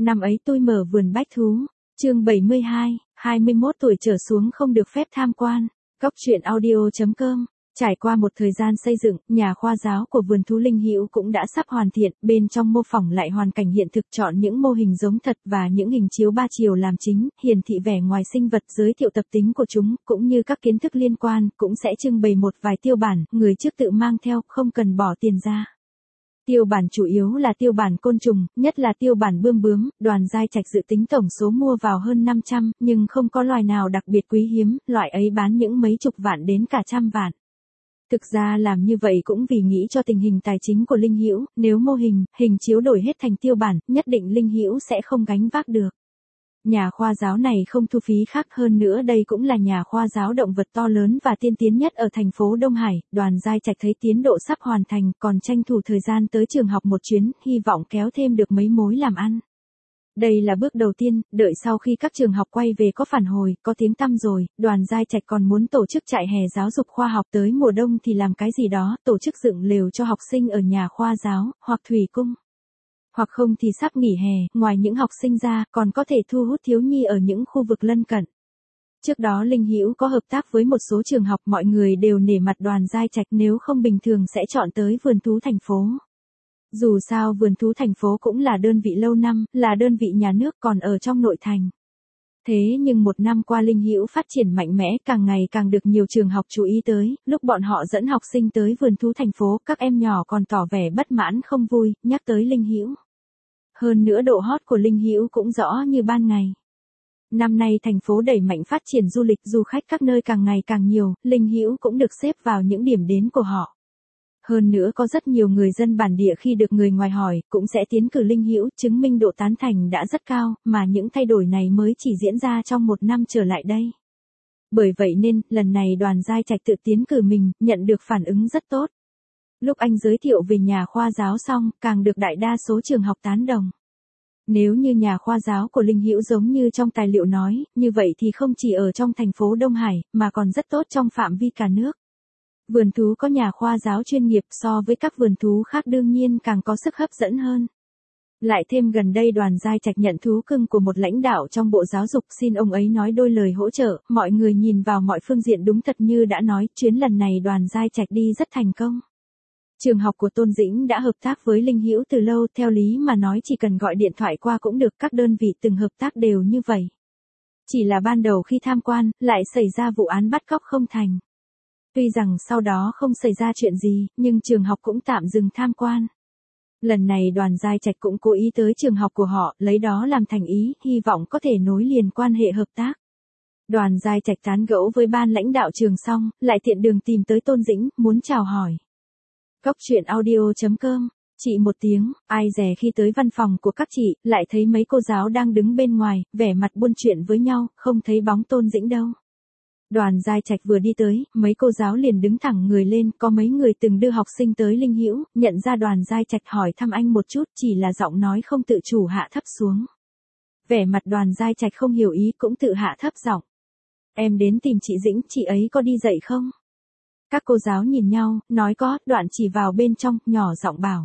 Năm ấy tôi mở vườn bách thú. Chương 72, 21 tuổi trở xuống không được phép tham quan. Góc truyện audio.com. Trải qua một thời gian xây dựng, nhà khoa giáo của vườn thú Linh Hữu cũng đã sắp hoàn thiện, bên trong mô phỏng lại hoàn cảnh hiện thực, chọn những mô hình giống thật và những hình chiếu 3 chiều làm chính, hiển thị vẻ ngoài sinh vật, giới thiệu tập tính của chúng, cũng như các kiến thức liên quan, cũng sẽ trưng bày một vài tiêu bản, người trước tự mang theo, không cần bỏ tiền ra. Tiêu bản chủ yếu là tiêu bản côn trùng, nhất là tiêu bản bươm bướm, Đoàn Giai Trạch dự tính tổng số mua vào hơn 500, nhưng không có loài nào đặc biệt quý hiếm, loại ấy bán những mấy chục vạn đến cả trăm vạn. Thực ra làm như vậy cũng vì nghĩ cho tình hình tài chính của Linh Hữu, nếu mô hình, hình chiếu đổi hết thành tiêu bản, nhất định Linh Hữu sẽ không gánh vác được. Nhà khoa giáo này không thu phí khác, hơn nữa đây cũng là nhà khoa giáo động vật to lớn và tiên tiến nhất ở thành phố Đông Hải. Đoàn Giai Trạch thấy tiến độ sắp hoàn thành, còn tranh thủ thời gian tới trường học một chuyến, hy vọng kéo thêm được mấy mối làm ăn. Đây là bước đầu tiên, đợi sau khi các trường học quay về có phản hồi, có tiếng tăm rồi, Đoàn Giai Trạch còn muốn tổ chức trại hè giáo dục khoa học, tới mùa đông thì làm cái gì đó, tổ chức dựng lều cho học sinh ở nhà khoa giáo, hoặc thủy cung. Hoặc không thì sắp nghỉ hè, ngoài những học sinh ra, còn có thể thu hút thiếu nhi ở những khu vực lân cận. Trước đó Linh Hữu có hợp tác với một số trường học, mọi người đều nể mặt Đoàn Giai Trạch, nếu không bình thường sẽ chọn tới vườn thú thành phố. Dù sao vườn thú thành phố cũng là đơn vị lâu năm, là đơn vị nhà nước còn ở trong nội thành. Thế nhưng một năm qua Linh Hữu phát triển mạnh mẽ, càng ngày càng được nhiều trường học chú ý tới, lúc bọn họ dẫn học sinh tới vườn thú thành phố, các em nhỏ còn tỏ vẻ bất mãn không vui, nhắc tới Linh Hữu. Hơn nữa độ hot của Linh Hữu cũng rõ như ban ngày. Năm nay thành phố đẩy mạnh phát triển du lịch, du khách các nơi càng ngày càng nhiều, Linh Hữu cũng được xếp vào những điểm đến của họ. Hơn nữa có rất nhiều người dân bản địa khi được người ngoài hỏi, cũng sẽ tiến cử Linh Hữu, chứng minh độ tán thành đã rất cao, mà những thay đổi này mới chỉ diễn ra trong một năm trở lại đây. Bởi vậy nên, lần này Đoàn Giai Trạch tự tiến cử mình, nhận được phản ứng rất tốt. Lúc anh giới thiệu về nhà khoa giáo xong, càng được đại đa số trường học tán đồng. Nếu như nhà khoa giáo của Linh Hữu giống như trong tài liệu nói, như vậy thì không chỉ ở trong thành phố Đông Hải, mà còn rất tốt trong phạm vi cả nước. Vườn thú có nhà khoa giáo chuyên nghiệp so với các vườn thú khác đương nhiên càng có sức hấp dẫn hơn. Lại thêm gần đây Đoàn Giai Trạch nhận thú cưng của một lãnh đạo trong Bộ Giáo dục, xin ông ấy nói đôi lời hỗ trợ, mọi người nhìn vào mọi phương diện đúng thật như đã nói, chuyến lần này Đoàn Giai Trạch đi rất thành công. Trường học của Tôn Dĩnh đã hợp tác với Linh Hữu từ lâu, theo lý mà nói chỉ cần gọi điện thoại qua cũng được, các đơn vị từng hợp tác đều như vậy. Chỉ là ban đầu khi tham quan, lại xảy ra vụ án bắt cóc không thành. Tuy rằng sau đó không xảy ra chuyện gì, nhưng trường học cũng tạm dừng tham quan. Lần này Đoàn Giai Trạch cũng cố ý tới trường học của họ, lấy đó làm thành ý, hy vọng có thể nối liền quan hệ hợp tác. Đoàn Giai Trạch tán gẫu với ban lãnh đạo trường xong, lại tiện đường tìm tới Tôn Dĩnh, muốn chào hỏi. Góc truyện audio.com. Chị một tiếng, ai dè khi tới văn phòng của các chị, lại thấy mấy cô giáo đang đứng bên ngoài, vẻ mặt buôn chuyện với nhau, không thấy bóng Tôn Dĩnh đâu. Đoàn Giai Trạch vừa đi tới, mấy cô giáo liền đứng thẳng người lên, có mấy người từng đưa học sinh tới Linh Hữu, nhận ra Đoàn Giai Trạch hỏi thăm anh một chút, chỉ là giọng nói không tự chủ hạ thấp xuống. Vẻ mặt Đoàn Giai Trạch không hiểu ý cũng tự hạ thấp giọng. Em đến tìm chị Dĩnh, chị ấy có đi dạy không? Các cô giáo nhìn nhau, nói có, đoạn chỉ vào bên trong, nhỏ giọng bảo.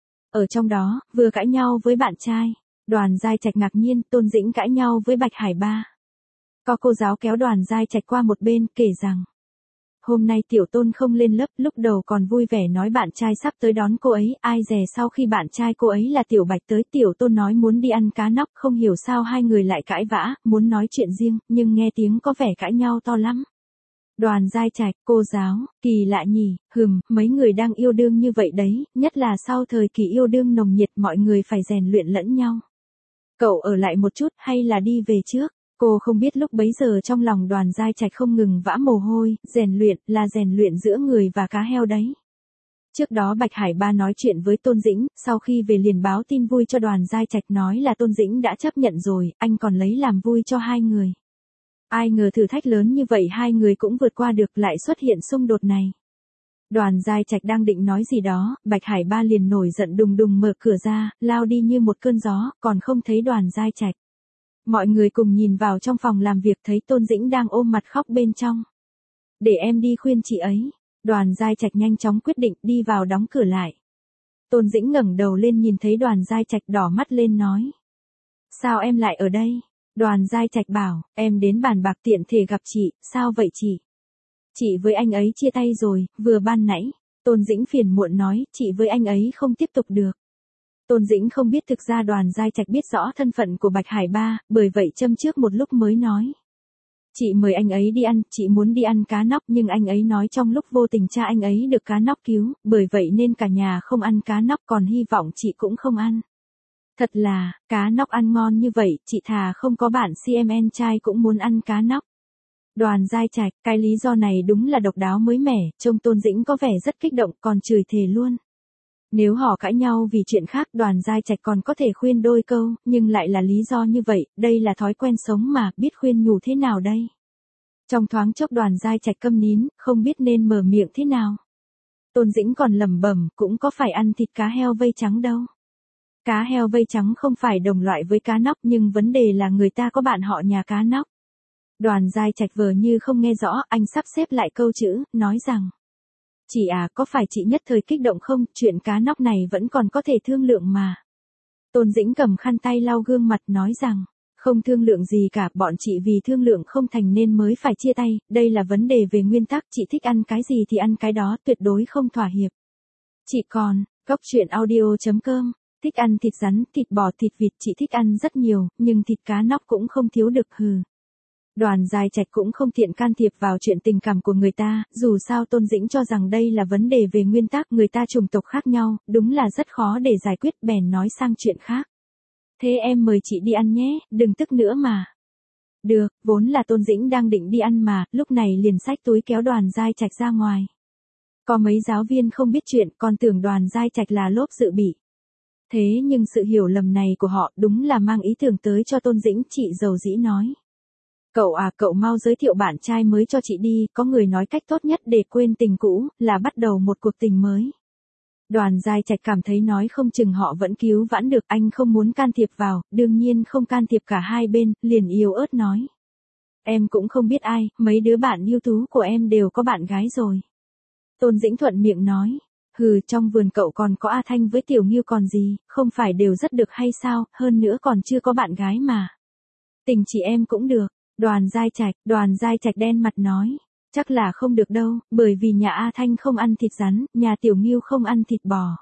Ở trong đó, vừa cãi nhau với bạn trai. Đoàn Giai Trạch ngạc nhiên, Tôn Dĩnh cãi nhau với Bạch Hải Ba. Có cô giáo kéo Đoàn Giai Trạch qua một bên, kể rằng. Hôm nay Tiểu Tôn không lên lớp, lúc đầu còn vui vẻ nói bạn trai sắp tới đón cô ấy, ai dè sau khi bạn trai cô ấy là Tiểu Bạch tới, Tiểu Tôn nói muốn đi ăn cá nóc, không hiểu sao hai người lại cãi vã, muốn nói chuyện riêng, nhưng nghe tiếng có vẻ cãi nhau to lắm. Đoàn Giai Trạch, cô giáo, kỳ lạ nhỉ, mấy người đang yêu đương như vậy đấy, nhất là sau thời kỳ yêu đương nồng nhiệt mọi người phải rèn luyện lẫn nhau. Cậu ở lại một chút hay là đi về trước? Cô không biết lúc bấy giờ trong lòng Đoàn Giai Trạch không ngừng vã mồ hôi, rèn luyện là rèn luyện giữa người và cá heo đấy. Trước đó Bạch Hải Ba nói chuyện với Tôn Dĩnh, sau khi về liền báo tin vui cho Đoàn Giai Trạch, nói là Tôn Dĩnh đã chấp nhận rồi, anh còn lấy làm vui cho hai người. Ai ngờ thử thách lớn như vậy hai người cũng vượt qua được, lại xuất hiện xung đột này. Đoàn Giai Trạch đang định nói gì đó, Bạch Hải Ba liền nổi giận đùng đùng mở cửa ra, lao đi như một cơn gió, còn không thấy Đoàn Giai Trạch. Mọi người cùng nhìn vào trong phòng làm việc thấy Tôn Dĩnh đang ôm mặt khóc bên trong. Để em đi khuyên chị ấy. Đoàn Giai Trạch nhanh chóng quyết định đi vào đóng cửa lại. Tôn Dĩnh ngẩng đầu lên nhìn thấy Đoàn Giai Trạch đỏ mắt lên nói. Sao em lại ở đây? Đoàn Giai Trạch bảo, em đến bàn bạc tiện thể gặp chị, sao vậy chị? Chị với anh ấy chia tay rồi, vừa ban nãy. Tôn Dĩnh phiền muộn nói, chị với anh ấy không tiếp tục được. Tôn Dĩnh không biết thực ra Đoàn Giai Trạch biết rõ thân phận của Bạch Hải Ba, bởi vậy châm trước một lúc mới nói. Chị mời anh ấy đi ăn, chị muốn đi ăn cá nóc nhưng anh ấy nói trong lúc vô tình cha anh ấy được cá nóc cứu, bởi vậy nên cả nhà không ăn cá nóc còn hy vọng chị cũng không ăn. Thật là, cá nóc ăn ngon như vậy, chị thà không có bạn CMN trai cũng muốn ăn cá nóc. Đoàn Giai Trạch, cái lý do này đúng là độc đáo mới mẻ, trông Tôn Dĩnh có vẻ rất kích động còn chửi thề luôn. Nếu họ cãi nhau vì chuyện khác Đoàn Giai Trạch còn có thể khuyên đôi câu, nhưng lại là lý do như vậy, đây là thói quen sống mà, biết khuyên nhủ thế nào đây? Trong thoáng chốc Đoàn Giai Trạch câm nín, không biết nên mở miệng thế nào. Tôn Dĩnh còn lẩm bẩm, cũng có phải ăn thịt cá heo vây trắng đâu. Cá heo vây trắng không phải đồng loại với cá nóc nhưng vấn đề là người ta có bạn họ nhà cá nóc. Đoàn Giai Trạch vờ như không nghe rõ, anh sắp xếp lại câu chữ, nói rằng. Chị à, có phải chị nhất thời kích động không, chuyện cá nóc này vẫn còn có thể thương lượng mà. Tôn Dĩnh cầm khăn tay lau gương mặt nói rằng, không thương lượng gì cả, bọn chị vì thương lượng không thành nên mới phải chia tay, đây là vấn đề về nguyên tắc, chị thích ăn cái gì thì ăn cái đó, tuyệt đối không thỏa hiệp. Chị còn, Cóc Truyện Audio.com, thích ăn thịt rắn, thịt bò, thịt vịt, chị thích ăn rất nhiều, nhưng thịt cá nóc cũng không thiếu được hừ. Đoàn Giai Trạch cũng không tiện can thiệp vào chuyện tình cảm của người ta, dù sao Tôn Dĩnh cho rằng đây là vấn đề về nguyên tắc, người ta chủng tộc khác nhau, đúng là rất khó để giải quyết, bèn nói sang chuyện khác. Thế em mời chị đi ăn nhé, đừng tức nữa mà. Được, vốn là Tôn Dĩnh đang định đi ăn mà, lúc này liền xách túi kéo Đoàn Giai Trạch ra ngoài. Có mấy giáo viên không biết chuyện, còn tưởng Đoàn Giai Trạch là lốp dự bị. Thế nhưng sự hiểu lầm này của họ đúng là mang ý tưởng tới cho Tôn Dĩnh, chị dầu dĩ nói. Cậu à, cậu mau giới thiệu bạn trai mới cho chị đi, có người nói cách tốt nhất để quên tình cũ, là bắt đầu một cuộc tình mới. Đoàn Giai Trạch cảm thấy nói không chừng họ vẫn cứu vãn được, anh không muốn can thiệp vào, đương nhiên không can thiệp cả hai bên, liền yếu ớt nói. Em cũng không biết ai, mấy đứa bạn ưu tú của em đều có bạn gái rồi. Tôn Dĩnh thuận miệng nói, hừ, trong vườn cậu còn có A Thanh với Tiểu Nghiêu còn gì, không phải đều rất được hay sao, hơn nữa còn chưa có bạn gái mà. Tình chị em cũng được. Đoàn Giai Trạch đen mặt nói, chắc là không được đâu, bởi vì nhà A Thanh không ăn thịt rắn, nhà Tiểu Nghiêu không ăn thịt bò.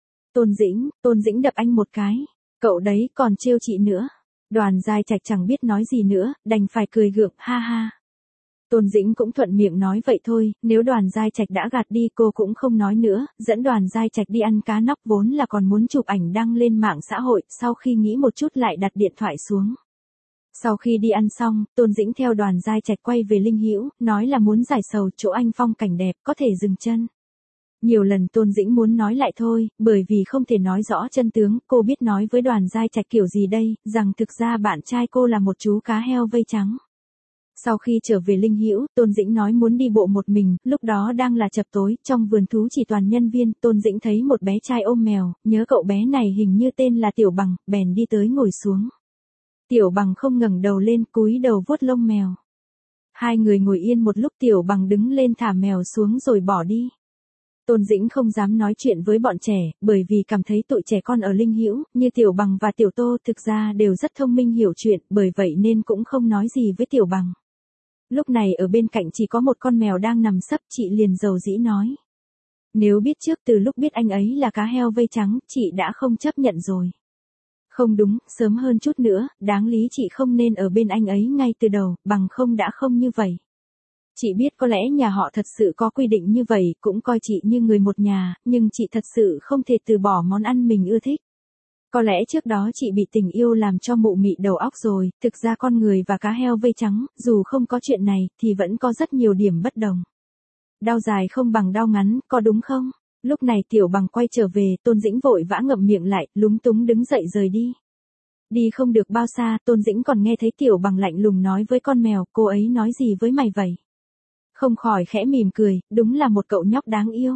Tôn Dĩnh đập anh một cái, cậu đấy còn trêu chị nữa. Đoàn Giai Trạch chẳng biết nói gì nữa, đành phải cười gượng, ha ha. Tôn Dĩnh cũng thuận miệng nói vậy thôi, nếu Đoàn Giai Trạch đã gạt đi cô cũng không nói nữa, dẫn Đoàn Giai Trạch đi ăn cá nóc vốn là còn muốn chụp ảnh đăng lên mạng xã hội, sau khi nghĩ một chút lại đặt điện thoại xuống. Sau khi đi ăn xong, Tôn Dĩnh theo Đoàn Giai Trạch quay về Linh Hữu, nói là muốn giải sầu chỗ anh phong cảnh đẹp, có thể dừng chân. Nhiều lần Tôn Dĩnh muốn nói lại thôi, bởi vì không thể nói rõ chân tướng, cô biết nói với Đoàn Giai Trạch kiểu gì đây, rằng thực ra bạn trai cô là một chú cá heo vây trắng. Sau khi trở về Linh Hữu, Tôn Dĩnh nói muốn đi bộ một mình, lúc đó đang là chập tối, trong vườn thú chỉ toàn nhân viên, Tôn Dĩnh thấy một bé trai ôm mèo, nhớ cậu bé này hình như tên là Tiểu Bằng, bèn đi tới ngồi xuống. Tiểu Bằng không ngẩng đầu lên, cúi đầu vuốt lông mèo. Hai người ngồi yên một lúc, Tiểu Bằng đứng lên thả mèo xuống rồi bỏ đi. Tôn Dĩnh không dám nói chuyện với bọn trẻ, bởi vì cảm thấy tụi trẻ con ở Linh Hữu, như Tiểu Bằng và Tiểu Tô thực ra đều rất thông minh hiểu chuyện, bởi vậy nên cũng không nói gì với Tiểu Bằng. Lúc này ở bên cạnh chỉ có một con mèo đang nằm sấp, chị liền dầu dĩ nói. Nếu biết trước từ lúc biết anh ấy là cá heo vây trắng, chị đã không chấp nhận rồi. Không đúng, sớm hơn chút nữa, đáng lý chị không nên ở bên anh ấy ngay từ đầu, bằng không đã không như vậy. Chị biết có lẽ nhà họ thật sự có quy định như vậy, cũng coi chị như người một nhà, nhưng chị thật sự không thể từ bỏ món ăn mình ưa thích. Có lẽ trước đó chị bị tình yêu làm cho mụ mị đầu óc rồi, thực ra con người và cá heo vây trắng, dù không có chuyện này, thì vẫn có rất nhiều điểm bất đồng. Đau dài không bằng đau ngắn, có đúng không? Lúc này Tiểu Bằng quay trở về, Tôn Dĩnh vội vã ngậm miệng lại, lúng túng đứng dậy rời đi. Đi không được bao xa, Tôn Dĩnh còn nghe thấy Tiểu Bằng lạnh lùng nói với con mèo, cô ấy nói gì với mày vậy? Không khỏi khẽ mỉm cười, đúng là một cậu nhóc đáng yêu.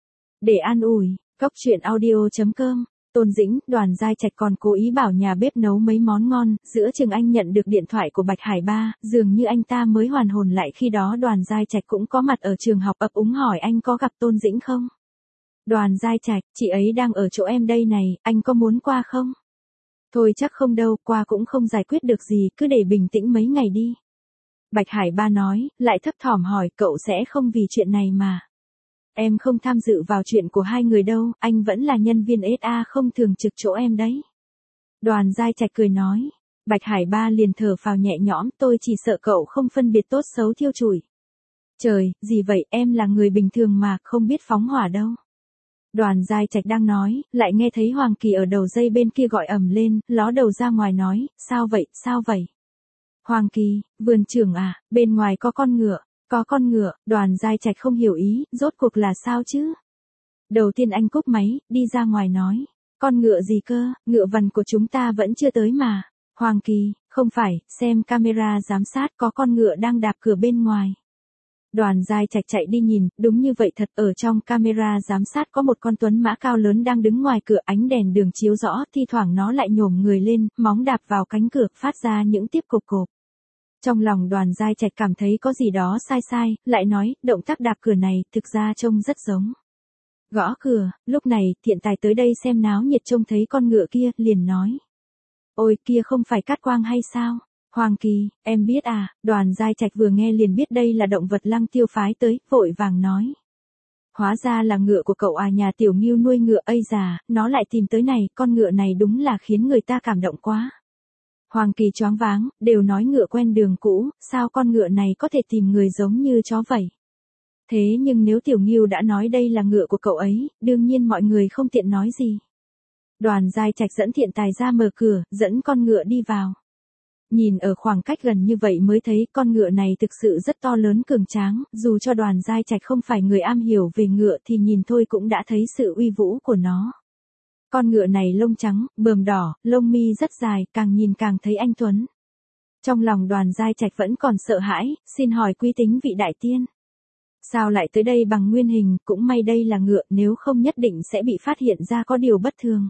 Để an ủi, Cóc Truyện Audio.com, Tôn Dĩnh, Đoàn Giai Trạch còn cố ý bảo nhà bếp nấu mấy món ngon, giữa chừng anh nhận được điện thoại của Bạch Hải Ba, dường như anh ta mới hoàn hồn lại khi đó Đoàn Giai Trạch cũng có mặt ở trường học, ấp úng hỏi anh có gặp Tôn Dĩnh không? Đoàn Giai Trạch, chị ấy đang ở chỗ em đây này, anh có muốn qua không? Thôi chắc không đâu, qua cũng không giải quyết được gì, cứ để bình tĩnh mấy ngày đi. Bạch Hải Ba nói, lại thấp thỏm hỏi, cậu sẽ không vì chuyện này mà. Em không tham dự vào chuyện của hai người đâu, anh vẫn là nhân viên SA không thường trực chỗ em đấy. Đoàn Giai Trạch cười nói. Bạch Hải Ba liền thở phào nhẹ nhõm, tôi chỉ sợ cậu không phân biệt tốt xấu thiêu chủi. Trời, gì vậy, em là người bình thường mà, không biết phóng hỏa đâu. Đoàn Giai Trạch đang nói, lại nghe thấy Hoàng Kỳ ở đầu dây bên kia gọi ầm lên, ló đầu ra ngoài nói, sao vậy, sao vậy? Hoàng Kỳ, vườn trưởng à, bên ngoài có con ngựa, Đoàn Giai Trạch không hiểu ý, rốt cuộc là sao chứ? Đầu tiên anh cúp máy, đi ra ngoài nói, con ngựa gì cơ, ngựa vằn của chúng ta vẫn chưa tới mà. Hoàng Kỳ, không phải, xem camera giám sát có con ngựa đang đạp cửa bên ngoài. Đoàn Giai Trạch chạy đi nhìn, đúng như vậy thật, ở trong camera giám sát có một con tuấn mã cao lớn đang đứng ngoài cửa, ánh đèn đường chiếu rõ, thi thoảng nó lại nhổm người lên, móng đạp vào cánh cửa, phát ra những tiếp cộp cộp. Trong lòng Đoàn Giai Trạch cảm thấy có gì đó sai sai, lại nói, động tác đạp cửa này, thực ra trông rất giống. Gõ cửa, lúc này, Thiện Tài tới đây xem náo nhiệt trông thấy con ngựa kia, liền nói. Ôi, kia không phải Cát Quang hay sao? Hoàng Kỳ, em biết à, Đoàn Giai Trạch vừa nghe liền biết đây là động vật Lăng Tiêu phái tới, vội vàng nói. Hóa ra là ngựa của cậu à, nhà Tiểu Ngưu nuôi ngựa, ây già, nó lại tìm tới này, con ngựa này đúng là khiến người ta cảm động quá. Hoàng Kỳ choáng váng, đều nói ngựa quen đường cũ, sao con ngựa này có thể tìm người giống như chó vậy? Thế nhưng nếu Tiểu Ngưu đã nói đây là ngựa của cậu ấy, đương nhiên mọi người không tiện nói gì. Đoàn Giai Trạch dẫn Thiện Tài ra mở cửa, dẫn con ngựa đi vào. Nhìn ở khoảng cách gần như vậy mới thấy con ngựa này thực sự rất to lớn cường tráng, dù cho Đoàn Giai Trạch không phải người am hiểu về ngựa thì nhìn thôi cũng đã thấy sự uy vũ của nó. Con ngựa này lông trắng, bờm đỏ, lông mi rất dài, càng nhìn càng thấy anh tuấn. Trong lòng Đoàn Giai Trạch vẫn còn sợ hãi, xin hỏi quý tính vị đại tiên. Sao lại tới đây bằng nguyên hình, cũng may đây là ngựa, nếu không nhất định sẽ bị phát hiện ra có điều bất thường.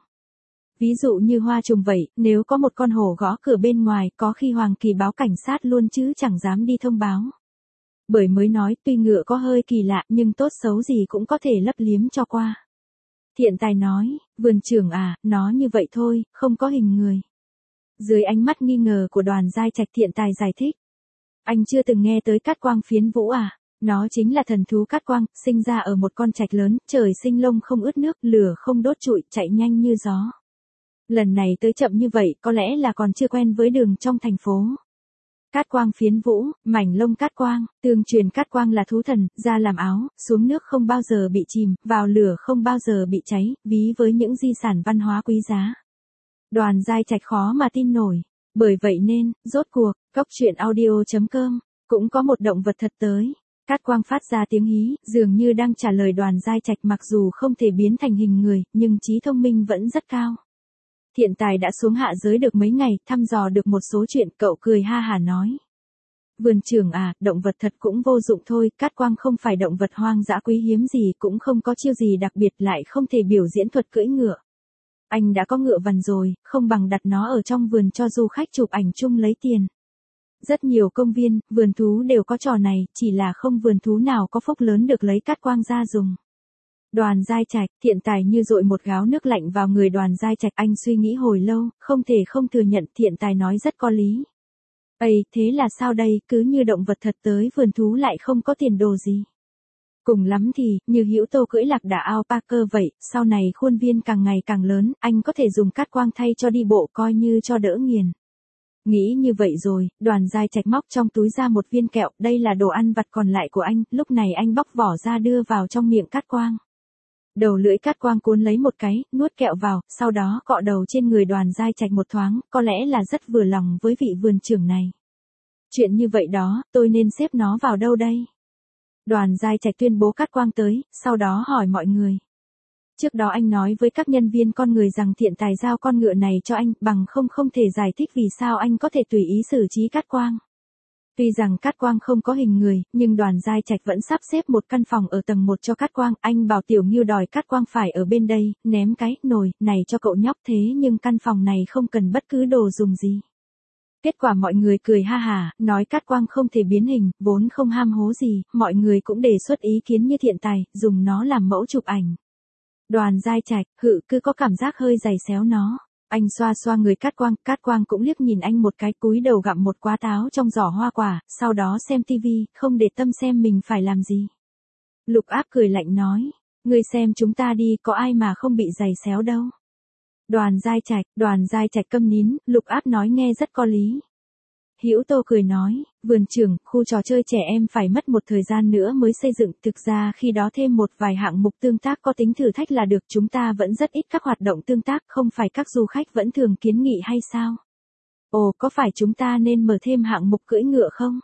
Ví dụ như Hoa Trùng vậy, nếu có một con hổ gõ cửa bên ngoài, có khi Hoàng Kỳ báo cảnh sát luôn chứ chẳng dám đi thông báo. Bởi mới nói, tuy ngựa có hơi kỳ lạ nhưng tốt xấu gì cũng có thể lấp liếm cho qua. Thiện Tài nói, vườn trưởng à, nó như vậy thôi, không có hình người. Dưới ánh mắt nghi ngờ của Đoàn Giai Trạch, Thiện Tài giải thích. Anh chưa từng nghe tới Cát Quang phiến vũ à? Nó chính là thần thú Cát Quang, sinh ra ở một con trạch lớn, trời sinh lông không ướt nước, lửa không đốt trụi, chạy nhanh như gió. Lần này tới chậm như vậy, có lẽ là còn chưa quen với đường trong thành phố. Cát Quang phiến vũ, mảnh lông Cát Quang, tương truyền Cát Quang là thú thần, ra làm áo, xuống nước không bao giờ bị chìm, vào lửa không bao giờ bị cháy, ví với những di sản văn hóa quý giá. Đoàn Giai Trạch khó mà tin nổi. Bởi vậy nên, rốt cuộc, coctruyện.audio.com cũng có một động vật thật tới. Cát Quang phát ra tiếng hí, dường như đang trả lời Đoàn Giai Trạch, mặc dù không thể biến thành hình người, nhưng trí thông minh vẫn rất cao. Thiện Tài đã xuống hạ giới được mấy ngày, thăm dò được một số chuyện, cậu cười ha hả nói. Vườn trưởng à, động vật thật cũng vô dụng thôi, Cát Quang không phải động vật hoang dã quý hiếm gì, cũng không có chiêu gì đặc biệt, lại không thể biểu diễn thuật cưỡi ngựa. Anh đã có ngựa vằn rồi, không bằng đặt nó ở trong vườn cho du khách chụp ảnh chung lấy tiền. Rất nhiều công viên, vườn thú đều có trò này, chỉ là không vườn thú nào có phúc lớn được lấy Cát Quang ra dùng. Đoàn Giai Trạch, Thiện Tài như dội một gáo nước lạnh vào người Đoàn Giai Trạch, anh suy nghĩ hồi lâu, không thể không thừa nhận Thiện Tài nói rất có lý. Ây, thế là sao đây, cứ như động vật thật tới vườn thú lại không có tiền đồ gì. Cùng lắm thì, như Hữu Tô cưỡi lạc đà alpaca vậy, sau này khuôn viên càng ngày càng lớn, anh có thể dùng Cát Quang thay cho đi bộ coi như cho đỡ nghiền. Nghĩ như vậy rồi, Đoàn Giai Trạch móc trong túi ra một viên kẹo, đây là đồ ăn vặt còn lại của anh, lúc này anh bóc vỏ ra đưa vào trong miệng Cát Quang. Đầu lưỡi Cát Quang cuốn lấy một cái, nuốt kẹo vào, sau đó cọ đầu trên người Đoàn Giai Trạch một thoáng, có lẽ là rất vừa lòng với vị vườn trưởng này. Chuyện như vậy đó, tôi nên xếp nó vào đâu đây? Đoàn Giai Trạch tuyên bố Cát Quang tới, sau đó hỏi mọi người. Trước đó anh nói với các nhân viên con người rằng Thiện Tài giao con ngựa này cho anh, bằng không thể giải thích vì sao anh có thể tùy ý xử trí Cát Quang. Tuy rằng Cát Quang không có hình người, nhưng Đoàn Giai Trạch vẫn sắp xếp một căn phòng ở tầng 1 cho Cát Quang, anh bảo Tiểu Ngưu đòi Cát Quang phải ở bên đây, ném cái nồi này cho cậu nhóc, thế nhưng căn phòng này không cần bất cứ đồ dùng gì. Kết quả mọi người cười ha hả, nói Cát Quang không thể biến hình, vốn không ham hố gì, mọi người cũng đề xuất ý kiến như Thiện Tài, dùng nó làm mẫu chụp ảnh. Đoàn Giai Trạch, cứ có cảm giác hơi giày xéo nó. Anh xoa xoa người Cát Quang cũng liếc nhìn anh một cái, cúi đầu gặm một quả táo trong giỏ hoa quả, sau đó xem tivi, không để tâm xem mình phải làm gì. Lục Áp cười lạnh nói, ngươi xem chúng ta đi, có ai mà không bị giày xéo đâu. Đoàn Giai Trạch câm nín, Lục Áp nói nghe rất có lý. Hữu Tô cười nói, vườn trường, khu trò chơi trẻ em phải mất một thời gian nữa mới xây dựng, thực ra khi đó thêm một vài hạng mục tương tác có tính thử thách là được, chúng ta vẫn rất ít các hoạt động tương tác, không phải các du khách vẫn thường kiến nghị hay sao? Ồ, có phải chúng ta nên mở thêm hạng mục cưỡi ngựa không?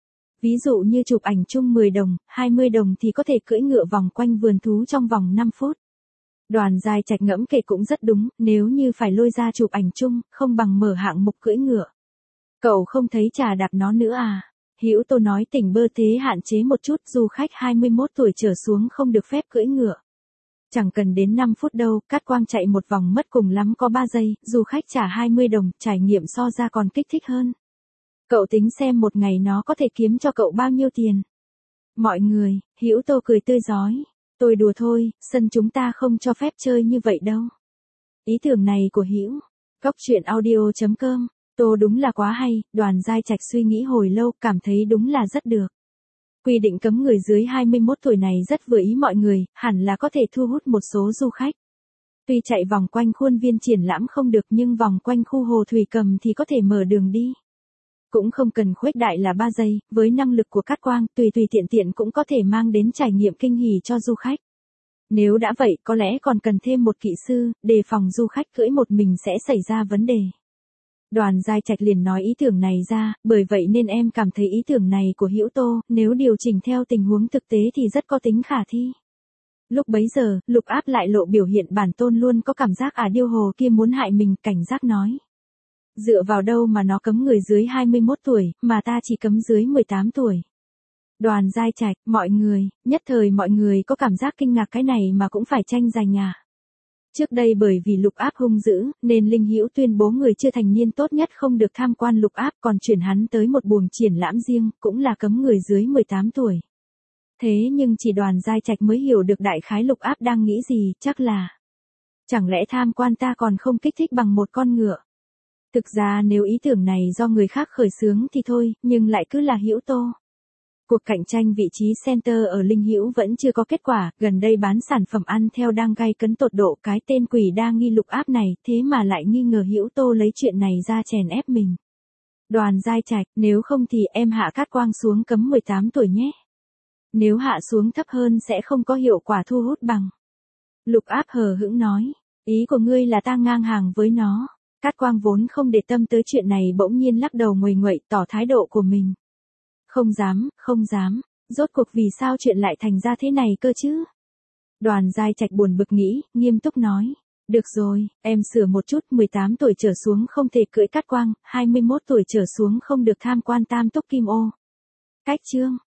Ví dụ như chụp ảnh chung 10 đồng, 20 đồng thì có thể cưỡi ngựa vòng quanh vườn thú trong vòng 5 phút. Đoàn Giai Trạch ngẫm kể cũng rất đúng, nếu như phải lôi ra chụp ảnh chung, không bằng mở hạng mục cưỡi ngựa. Cậu không thấy chà đạp nó nữa à? Hữu Tô nói tỉnh bơ thế hạn chế một chút, du khách 21 tuổi trở xuống không được phép cưỡi ngựa. Chẳng cần đến 5 phút đâu, Cát Quang chạy một vòng mất cùng lắm có 3 giây, du khách trả 20 đồng, trải nghiệm so ra còn kích thích hơn. Cậu tính xem một ngày nó có thể kiếm cho cậu bao nhiêu tiền? Mọi người, Hữu Tô cười tươi rói. Tôi đùa thôi, sân chúng ta không cho phép chơi như vậy đâu. Ý tưởng này của Hữu. Góc truyện audio.com. Tô đúng là quá hay, Đoàn Giai Trạch suy nghĩ hồi lâu, cảm thấy đúng là rất được. Quy định cấm người dưới 21 tuổi này rất vừa ý mọi người, hẳn là có thể thu hút một số du khách. Tuy chạy vòng quanh khuôn viên triển lãm không được nhưng vòng quanh khu hồ thủy cầm thì có thể mở đường đi. Cũng không cần khuếch đại là 3 giây, với năng lực của Cát Quang, tùy tiện cũng có thể mang đến trải nghiệm kinh hỉ cho du khách. Nếu đã vậy, có lẽ còn cần thêm một kỹ sư, đề phòng du khách cưỡi một mình sẽ xảy ra vấn đề. Đoàn Giai Trạch liền nói ý tưởng này ra, bởi vậy nên em cảm thấy ý tưởng này của Hữu Tô, nếu điều chỉnh theo tình huống thực tế thì rất có tính khả thi. Lúc bấy giờ, Lục Áp lại lộ biểu hiện bản tôn luôn có cảm giác điêu hồ kia muốn hại mình, cảnh giác nói. Dựa vào đâu mà nó cấm người dưới 21 tuổi, mà ta chỉ cấm dưới 18 tuổi. Đoàn Giai Trạch, mọi người, nhất thời mọi người có cảm giác kinh ngạc cái này mà cũng phải tranh giành à. Trước đây bởi vì Lục Áp hung dữ, nên Linh Hữu tuyên bố người chưa thành niên tốt nhất không được tham quan Lục Áp, còn chuyển hắn tới một buồng triển lãm riêng, cũng là cấm người dưới 18 tuổi. Thế nhưng chỉ Đoàn Giai Trạch mới hiểu được đại khái Lục Áp đang nghĩ gì, chắc là chẳng lẽ tham quan ta còn không kích thích bằng một con ngựa. Thực ra nếu ý tưởng này do người khác khởi xướng thì thôi, nhưng lại cứ là Hữu Tô. Cuộc cạnh tranh vị trí center ở Linh Hữu vẫn chưa có kết quả, gần đây bán sản phẩm ăn theo đang gay cấn tột độ, cái tên quỷ đa nghi Lục Áp này, thế mà lại nghi ngờ Hữu Tô lấy chuyện này ra chèn ép mình. Đoàn Giai Trạch, nếu không thì em hạ Cát Quang xuống cấm 18 tuổi nhé. Nếu hạ xuống thấp hơn sẽ không có hiệu quả thu hút bằng. Lục Áp hờ hững nói, ý của ngươi là ta ngang hàng với nó. Cát Quang vốn không để tâm tới chuyện này bỗng nhiên lắc đầu nguầy nguậy tỏ thái độ của mình. Không dám, rốt cuộc vì sao chuyện lại thành ra thế này cơ chứ? Đoàn Giai Trạch buồn bực nghĩ, nghiêm túc nói. Được rồi, em sửa một chút, 18 tuổi trở xuống không thể cưỡi Cát Quang, 21 tuổi trở xuống không được tham quan Tam Túc Kim Ô. Cách chương.